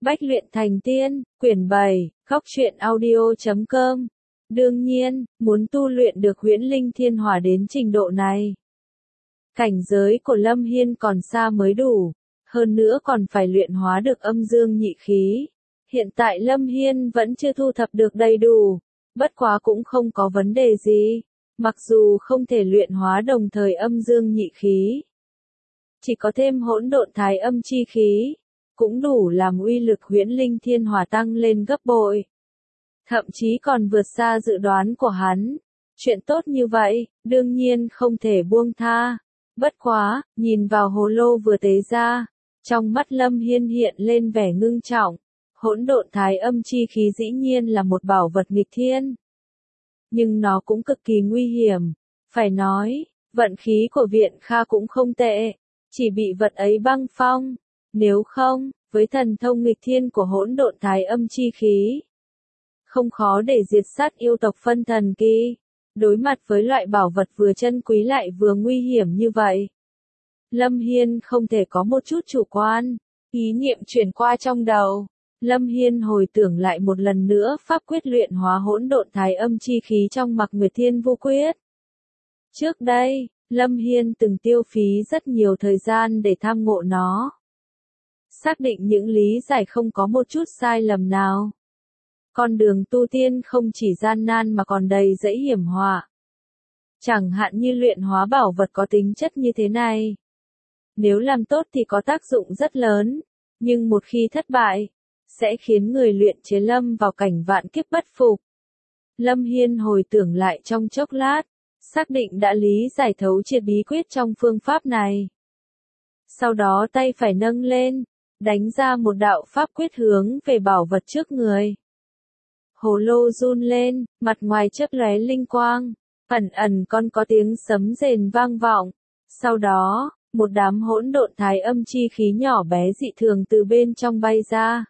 Bách luyện thành tiên, quyển 7, khóc truyện audio.com. Đương nhiên, muốn tu luyện được huyễn linh thiên hỏa đến trình độ này, cảnh giới của Lâm Hiên còn xa mới đủ, hơn nữa còn phải luyện hóa được âm dương nhị khí. Hiện tại Lâm Hiên vẫn chưa thu thập được đầy đủ, bất quá cũng không có vấn đề gì, mặc dù không thể luyện hóa đồng thời âm dương nhị khí, chỉ có thêm hỗn độn thái âm chi khí, cũng đủ làm uy lực huyễn linh thiên hỏa tăng lên gấp bội. Thậm chí còn vượt xa dự đoán của hắn. Chuyện tốt như vậy, đương nhiên không thể buông tha. Bất quá, nhìn vào hồ lô vừa tế ra, trong mắt Lâm Hiên hiện lên vẻ ngưng trọng. Hỗn độn thái âm chi khí dĩ nhiên là một bảo vật nghịch thiên, nhưng nó cũng cực kỳ nguy hiểm. Phải nói, vận khí của Viện Kha cũng không tệ, chỉ bị vật ấy băng phong. Nếu không, với thần thông nghịch thiên của hỗn độn thái âm chi khí, không khó để diệt sát yêu tộc phân thần kỳ. Đối mặt với loại bảo vật vừa chân quý lại vừa nguy hiểm như vậy, Lâm Hiên không thể có một chút chủ quan. Ý niệm chuyển qua trong đầu, Lâm Hiên hồi tưởng lại một lần nữa pháp quyết luyện hóa hỗn độn thái âm chi khí trong Mạc Nguyệt Thiên Vu Quyết. Trước đây, Lâm Hiên từng tiêu phí rất nhiều thời gian để tham ngộ nó, xác định những lý giải không có một chút sai lầm nào. Con đường tu tiên không chỉ gian nan mà còn đầy dẫy hiểm họa. Chẳng hạn như luyện hóa bảo vật có tính chất như thế này, nếu làm tốt thì có tác dụng rất lớn, nhưng một khi thất bại, sẽ khiến người luyện chế lâm vào cảnh vạn kiếp bất phục. Lâm Hiên hồi tưởng lại trong chốc lát, xác định đã lý giải thấu triệt bí quyết trong phương pháp này. Sau đó tay phải nâng lên, đánh ra một đạo pháp quyết hướng về bảo vật trước người. Hồ lô run lên, mặt ngoài chớp lóe linh quang, ẩn ẩn còn có tiếng sấm rền vang vọng. Sau đó, một đám hỗn độn thái âm chi khí nhỏ bé dị thường từ bên trong bay ra.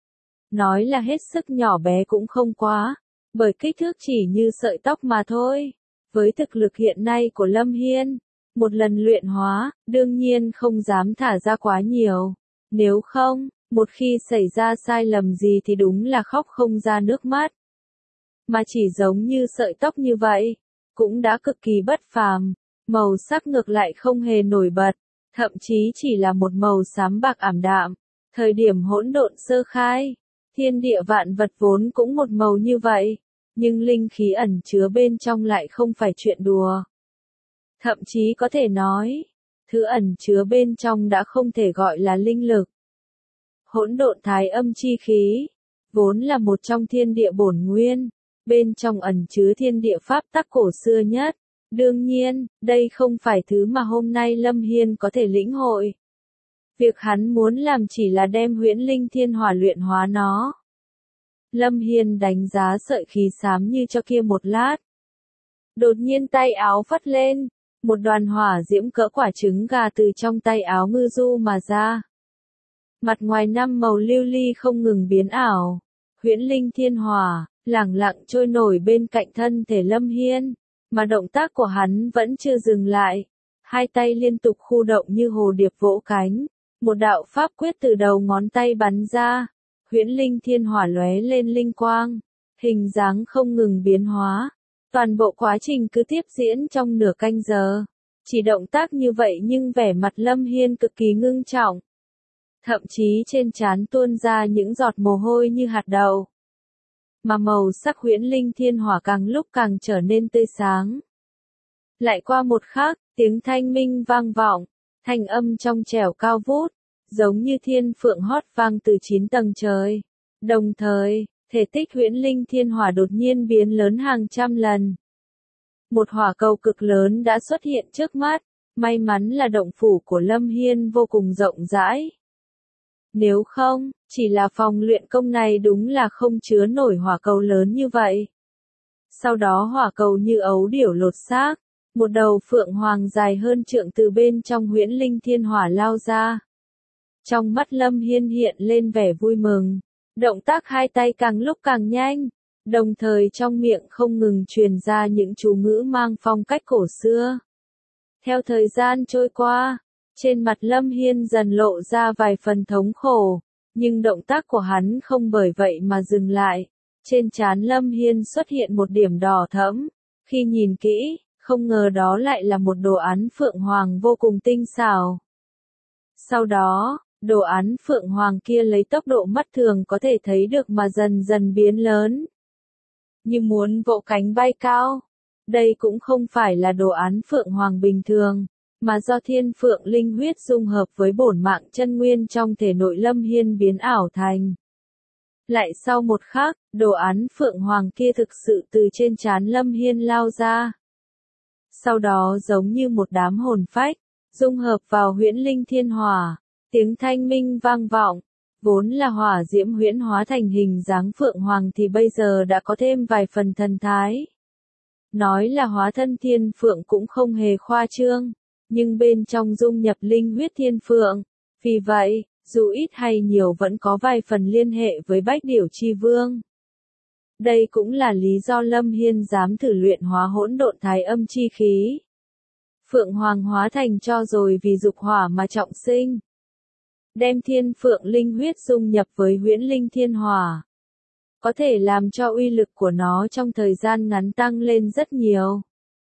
Nói là hết sức nhỏ bé cũng không quá, bởi kích thước chỉ như sợi tóc mà thôi. Với thực lực hiện nay của Lâm Hiên, một lần luyện hóa, đương nhiên không dám thả ra quá nhiều. Nếu không, một khi xảy ra sai lầm gì thì đúng là khóc không ra nước mắt. Mà chỉ giống như sợi tóc như vậy, cũng đã cực kỳ bất phàm, màu sắc ngược lại không hề nổi bật, thậm chí chỉ là một màu xám bạc ảm đạm. Thời điểm hỗn độn sơ khai, thiên địa vạn vật vốn cũng một màu như vậy, nhưng linh khí ẩn chứa bên trong lại không phải chuyện đùa. Thậm chí có thể nói, thứ ẩn chứa bên trong đã không thể gọi là linh lực. Hỗn độn thái âm chi khí, vốn là một trong thiên địa bổn nguyên, bên trong ẩn chứa thiên địa pháp tắc cổ xưa nhất. Đương nhiên, đây không phải thứ mà hôm nay Lâm Hiên có thể lĩnh hội. Việc hắn muốn làm chỉ là đem huyễn linh thiên hỏa luyện hóa nó. Lâm Hiên đánh giá sợi khí xám như cho kia một lát. Đột nhiên tay áo phất lên, một đoàn hỏa diễm cỡ quả trứng gà từ trong tay áo ngư du mà ra. Mặt ngoài năm màu lưu ly không ngừng biến ảo, huyễn linh thiên hỏa, lẳng lặng trôi nổi bên cạnh thân thể Lâm Hiên, mà động tác của hắn vẫn chưa dừng lại. Hai tay liên tục khu động như hồ điệp vỗ cánh, một đạo pháp quyết từ đầu ngón tay bắn ra, huyễn linh thiên hỏa lóe lên linh quang, hình dáng không ngừng biến hóa. Toàn bộ quá trình cứ tiếp diễn trong nửa canh giờ. Chỉ động tác như vậy nhưng vẻ mặt Lâm Hiên cực kỳ ngưng trọng. Thậm chí trên trán tuôn ra những giọt mồ hôi như hạt đậu. Mà màu sắc huyễn linh thiên hỏa càng lúc càng trở nên tươi sáng. Lại qua một khắc, tiếng thanh minh vang vọng, thanh âm trong trẻo cao vút, giống như thiên phượng hót vang từ 9 tầng trời. Đồng thời, thể tích huyễn linh thiên hỏa đột nhiên biến lớn hàng trăm lần. Một hỏa cầu cực lớn đã xuất hiện trước mắt, may mắn là động phủ của Lâm Hiên vô cùng rộng rãi. Nếu không, chỉ là phòng luyện công này đúng là không chứa nổi hỏa cầu lớn như vậy. Sau đó hỏa cầu như ấu điểu lột xác, một đầu phượng hoàng dài hơn trượng từ bên trong huyễn linh thiên hỏa lao ra. Trong mắt Lâm Hiên hiện lên vẻ vui mừng, động tác hai tay càng lúc càng nhanh, đồng thời trong miệng không ngừng truyền ra những chú ngữ mang phong cách cổ xưa. Theo thời gian trôi qua, trên mặt Lâm Hiên dần lộ ra vài phần thống khổ, Nhưng động tác của hắn không bởi vậy mà dừng lại. Trên trán Lâm Hiên xuất hiện một điểm đỏ thẫm. Khi nhìn kỹ, không ngờ đó lại là một đồ án phượng hoàng vô cùng tinh xảo. Sau đó, đồ án phượng hoàng kia lấy tốc độ mắt thường có thể thấy được mà dần dần biến lớn. Như muốn vỗ cánh bay cao. Đây cũng không phải là đồ án phượng hoàng bình thường, mà do thiên phượng linh huyết dung hợp với bổn mạng chân nguyên trong thể nội Lâm Hiên biến ảo thành. Lại sau một khắc, đồ án phượng hoàng kia thực sự từ trên trán Lâm Hiên lao ra. Sau đó giống như một đám hồn phách, dung hợp vào huyễn linh thiên hỏa, tiếng thanh minh vang vọng. Vốn là hỏa diễm huyễn hóa thành hình dáng phượng hoàng thì bây giờ đã có thêm vài phần thần thái. Nói là hóa thân thiên phượng cũng không hề khoa trương, nhưng bên trong dung nhập linh huyết thiên phượng. Vì vậy, dù ít hay nhiều vẫn có vài phần liên hệ với Bách Điểu Chi Vương. Đây cũng là lý do Lâm Hiên dám thử luyện hóa hỗn độn thái âm chi khí. Phượng hoàng hóa thành cho rồi vì dục hỏa mà trọng sinh. Đem thiên phượng linh huyết dung nhập với huyễn linh thiên hỏa. Có thể làm cho uy lực của nó trong thời gian ngắn tăng lên rất nhiều.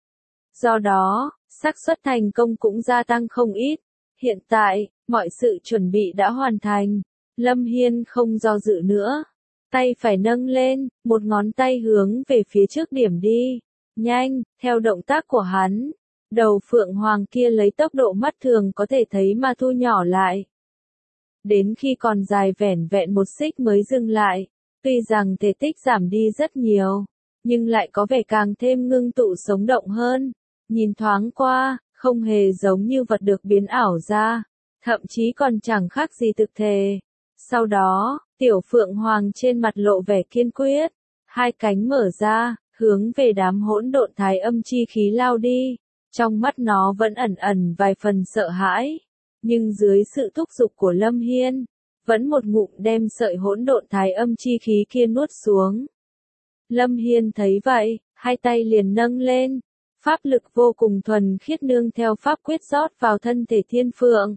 Do đó, xác suất thành công cũng gia tăng không ít. Hiện tại, mọi sự chuẩn bị đã hoàn thành. Lâm Hiên không do dự nữa. Tay phải nâng lên, một ngón tay hướng về phía trước điểm đi. Nhanh, theo động tác của hắn. Đầu phượng hoàng kia lấy tốc độ mắt thường có thể thấy mà thu nhỏ lại. Đến khi còn dài vẻn vẹn một xích mới dừng lại. Tuy rằng thể tích giảm đi rất nhiều, nhưng lại có vẻ càng thêm ngưng tụ sống động hơn. Nhìn thoáng qua, không hề giống như vật được biến ảo ra, thậm chí còn chẳng khác gì thực thể. Sau đó, tiểu phượng hoàng trên mặt lộ vẻ kiên quyết, hai cánh mở ra, hướng về đám hỗn độn thái âm chi khí lao đi. Trong mắt nó vẫn ẩn ẩn vài phần sợ hãi, nhưng dưới sự thúc giục của Lâm Hiên, vẫn một ngụm đem sợi hỗn độn thái âm chi khí kia nuốt xuống. Lâm Hiên thấy vậy, hai tay liền nâng lên, pháp lực vô cùng thuần khiết nương theo pháp quyết rót vào thân thể thiên phượng.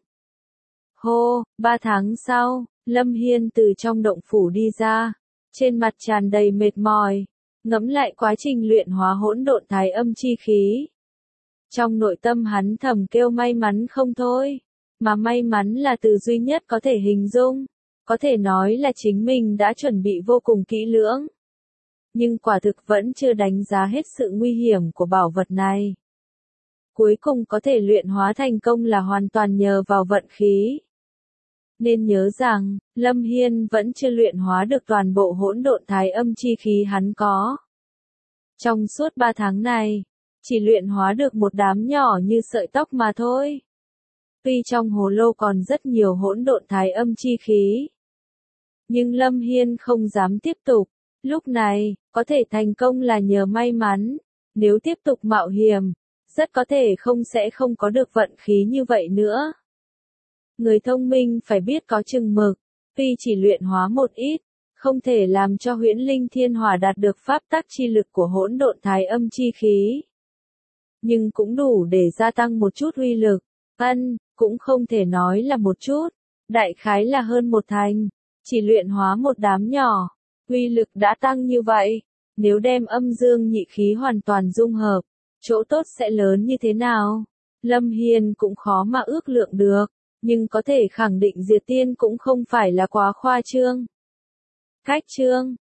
Hô, 3 tháng sau, Lâm Hiên từ trong động phủ đi ra, trên mặt tràn đầy mệt mỏi, ngẫm lại quá trình luyện hóa hỗn độn thái âm chi khí. Trong nội tâm hắn thầm kêu may mắn không thôi. Mà may mắn là từ duy nhất có thể hình dung, có thể nói là chính mình đã chuẩn bị vô cùng kỹ lưỡng. Nhưng quả thực vẫn chưa đánh giá hết sự nguy hiểm của bảo vật này. Cuối cùng có thể luyện hóa thành công là hoàn toàn nhờ vào vận khí. Nên nhớ rằng, Lâm Hiên vẫn chưa luyện hóa được toàn bộ hỗn độn thái âm chi khí hắn có. Trong suốt 3 tháng này, chỉ luyện hóa được một đám nhỏ như sợi tóc mà thôi. Tuy trong hồ lô còn rất nhiều hỗn độn thái âm chi khí, nhưng Lâm Hiên không dám tiếp tục. Lúc này, có thể thành công là nhờ may mắn. Nếu tiếp tục mạo hiểm, rất có thể sẽ không có được vận khí như vậy nữa. Người thông minh phải biết có chừng mực, tuy chỉ luyện hóa một ít, không thể làm cho huyễn linh thiên hỏa đạt được pháp tắc chi lực của hỗn độn thái âm chi khí. Nhưng cũng đủ để gia tăng một chút uy lực. Cũng không thể nói là một chút, đại khái là hơn 1/10, chỉ luyện hóa một đám nhỏ, uy lực đã tăng như vậy, nếu đem âm dương nhị khí hoàn toàn dung hợp, chỗ tốt sẽ lớn như thế nào? Lâm Hiên cũng khó mà ước lượng được, nhưng có thể khẳng định Diệt Tiên cũng không phải là quá khoa trương. Cách chương